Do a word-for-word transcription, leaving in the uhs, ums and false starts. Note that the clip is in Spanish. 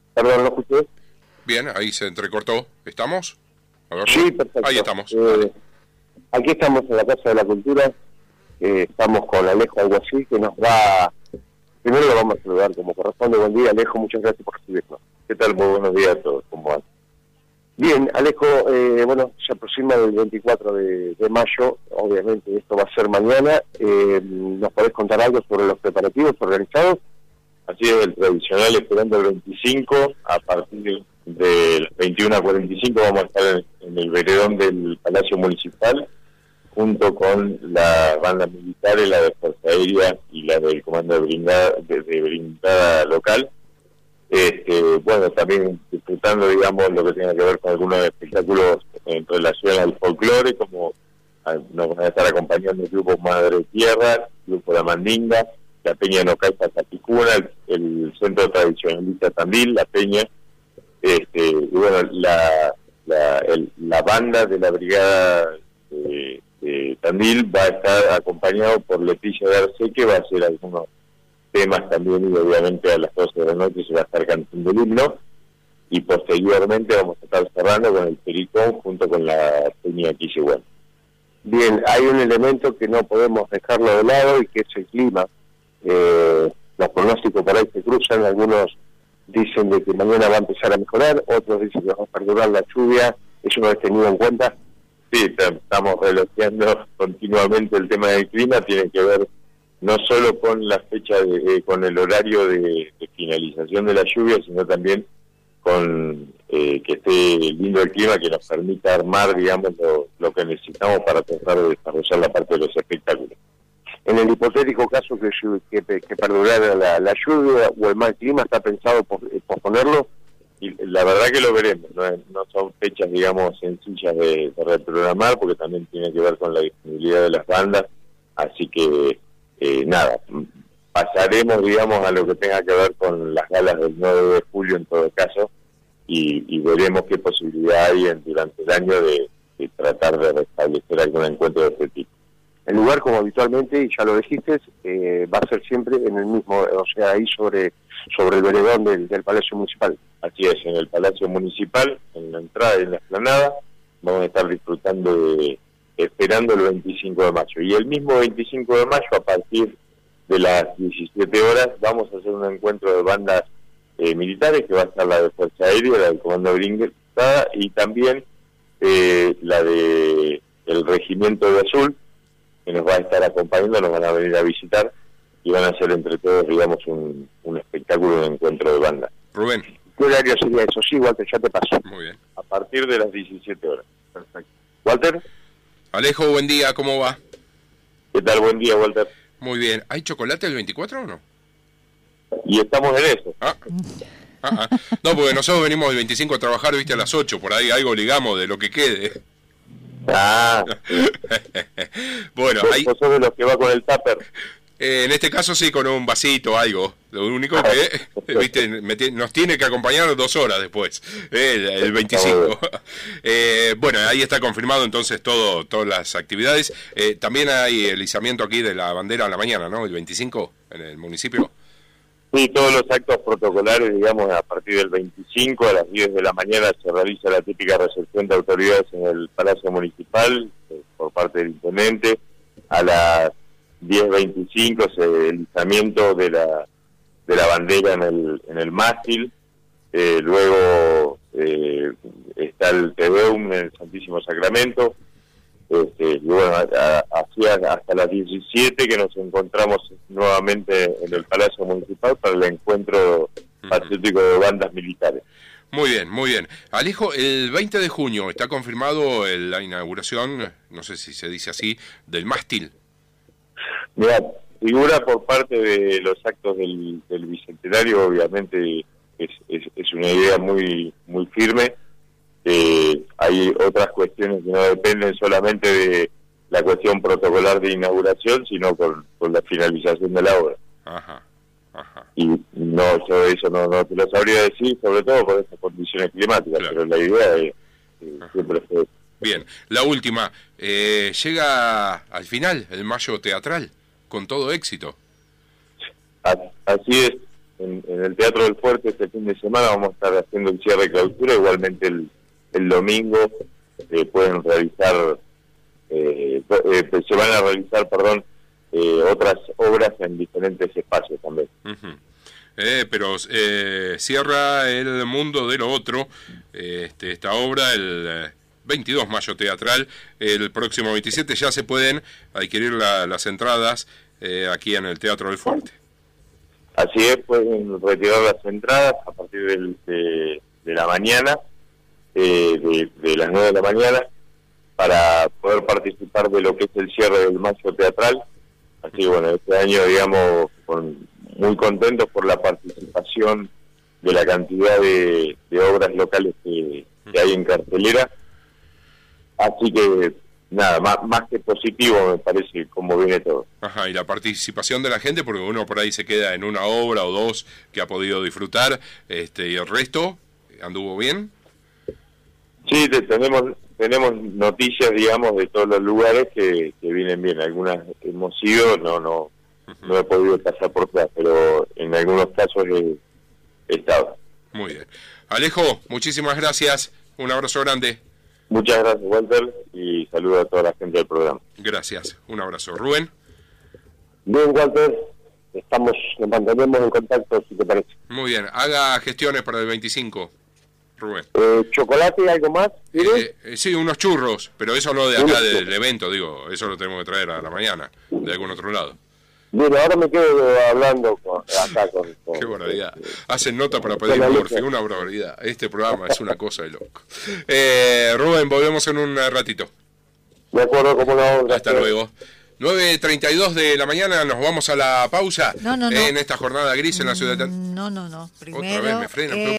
Perdón, ¿lo escuché? Bien, ahí se entrecortó. ¿Estamos? A ver, Sí, perfecto. ahí estamos. Eh, aquí estamos en la Casa de la Cultura, eh, estamos con Alejo Alguacil, que nos va... Primero lo vamos a saludar como corresponde. Buen día, Alejo, muchas gracias por recibirnos. ¿Qué tal? Muy buenos días a todos. ¿Cómo van? Bien, Alejo, eh, bueno, se aproxima el veinticuatro de, de mayo, obviamente esto va a ser mañana. Eh, ¿Nos podés contar algo sobre los preparativos organizados? Así es, el tradicional esperando el veinticinco, a partir del veintiuno a cuarenta y cinco vamos a estar en, en el veredón del Palacio Municipal, junto con la banda militar, la de Fuerza Aérea y la del Comando de Brigada, de, de brigada local. Este, bueno, también disfrutando, digamos, lo que tenga que ver con algunos espectáculos en relación al folclore, como a, nos van a estar acompañando el grupo Madre Tierra, el grupo La Mandinga, la Peña Nocaipa Capicuna, el, el Centro Tradicionalista Tandil, la Peña, este, y bueno, la, la, el, la banda de la Brigada de, de Tandil va a estar acompañado por Leticia de Arce, que va a hacer algunos temas también, y obviamente a las doce de la noche se va a estar cantando el himno, y posteriormente vamos a estar cerrando con el Pericón junto con la Peña Quisiguán. Bien, hay un elemento que no podemos dejarlo de lado y que es el clima. Eh, los pronósticos por ahí se cruzan, algunos dicen de que mañana va a empezar a mejorar, otros dicen que va a perdurar la lluvia. ¿Eso no es tenido en cuenta? Sí, estamos relojeando continuamente el tema del clima, tiene que ver no solo con la fecha, de, eh, con el horario de, de finalización de la lluvia, sino también con eh, que esté lindo el clima, que nos permita armar, digamos, lo, lo que necesitamos para tratar de desarrollar la parte de los espectáculos. En el hipotético caso que, que, que perdurara la, la lluvia o el mal clima, ¿está pensado posponerlo? Y la verdad que lo veremos, no, no son fechas, digamos, sencillas de, de reprogramar, porque también tiene que ver con la disponibilidad de las bandas, así que eh, nada, pasaremos, digamos, a lo que tenga que ver con las galas del nueve de julio en todo caso, y, y veremos qué posibilidad hay en, durante el año de, de tratar de restablecer algún encuentro de este tipo. El lugar, como habitualmente, y ya lo dijiste, eh, va a ser siempre en el mismo, o sea, ahí sobre sobre el veredón del, del Palacio Municipal. Así es, en el Palacio Municipal, en la entrada y en la explanada, vamos a estar disfrutando de, esperando el veinticinco de mayo. Y el mismo veinticinco de mayo, a partir de las diecisiete horas, vamos a hacer un encuentro de bandas eh, militares, que va a estar la de Fuerza Aérea, la del Comando de Brigada, y también eh, la de el Regimiento de Azul, que nos va a estar acompañando, nos van a venir a visitar, y van a hacer entre todos, digamos, un, un espectáculo, un encuentro de banda. Rubén. ¿Qué horario sería eso? Sí, Walter, ya te paso. Muy bien. A partir de las diecisiete horas. Perfecto. Walter. Alejo, buen día, ¿cómo va? ¿Qué tal? Buen día, Walter. Muy bien. ¿Hay chocolate el veinticuatro o no? Y estamos en eso. Ah. Ah, ah. No, porque nosotros venimos el veinticinco a trabajar, viste, a las ocho, por ahí algo ligamos de lo que quede. Ah. Bueno, ¿Vos ahí... sos de los que va con el tupper? Eh, en este caso sí, con un vasito, algo. Lo único que, viste, me nos tiene que acompañar dos horas después, eh, el, el veinticinco. Eh, bueno, ahí está confirmado entonces todo, todas las actividades. Eh, también hay el izamiento aquí de la bandera a la mañana, ¿no? El veinticinco en el municipio. Sí, todos los actos protocolares, digamos, a partir del veinticinco a las diez de la mañana se realiza la típica recepción de autoridades en el Palacio Municipal eh, por parte del intendente. A las diez veinticinco se el izamiento de la de la bandera en el en el mástil, eh, luego eh, está el Te Deum en el Santísimo Sacramento, este, y bueno, así hasta las diecisiete que nos encontramos nuevamente en el Palacio Municipal para el encuentro pacífico de bandas militares. Muy bien, muy bien. Alejo, el veinte de junio está confirmado el, la inauguración, no sé si se dice así, del mástil. Mira, figura por parte de los actos del, del Bicentenario, obviamente es, es, es una idea muy muy firme. Eh, hay otras cuestiones que no dependen solamente de la cuestión protocolar de inauguración, sino con, con la finalización de la obra. Ajá, ajá. Y no, yo eso no, no te lo sabría decir, sobre todo por estas condiciones climáticas, claro. Pero la idea es eh, siempre fue... Bien, la última, eh, llega al final el Mayo Teatral, con todo éxito. Así es, en, en el Teatro del Fuerte este fin de semana vamos a estar haciendo el cierre de clausura, igualmente el, el domingo eh, pueden realizar, eh, eh, se van a realizar, perdón, eh, otras obras en diferentes espacios también. Uh-huh. Eh, pero eh, cierra El Mundo de lo Otro, eh, este, esta obra, el eh, veintidós Mayo Teatral, el próximo veintisiete ya se pueden adquirir la, las entradas eh, aquí en el Teatro del Fuerte. Así es, pueden retirar las entradas a partir del, de, de la mañana, eh, de, de las nueve de la mañana, para poder participar de lo que es el cierre del Mayo Teatral. Así que bueno, este año, digamos, con, muy contentos por la participación de la cantidad de, de obras locales que, que hay en cartelera. Así que nada, más, más que positivo me parece cómo viene todo. Ajá, y la participación de la gente, porque uno por ahí se queda en una obra o dos que ha podido disfrutar, este y el resto, ¿anduvo bien? Sí, te, tenemos tenemos noticias, digamos, de todos los lugares que, que vienen bien. Algunas hemos ido, no no uh-huh. no he podido pasar por atrás, pero en algunos casos he, he estado. Muy bien. Alejo, muchísimas gracias, un abrazo grande. Muchas gracias, Walter, y saludo a toda la gente del programa. Gracias, un abrazo. Rubén. Bien, Walter, estamos, nos mantenemos en contacto, si te parece. Muy bien, haga gestiones para el veinticinco, Rubén. Eh, ¿Chocolate y algo más? Eh, eh, sí, unos churros, pero eso no de acá del, del evento, digo, eso lo tenemos que traer a la mañana, de algún otro lado. Bien, ahora me quedo hablando con, acá con... con Qué barbaridad. Hacen nota para pedir morfe, una barbaridad. Este programa es una cosa de loco. Eh, Rubén, volvemos en un ratito. De acuerdo, como no. Gracias. Hasta luego. nueve treinta y dos de la mañana, nos vamos a la pausa no, no, no. en esta jornada gris en la ciudad de... No, no, no. Primero, Otra vez me frenan, eh...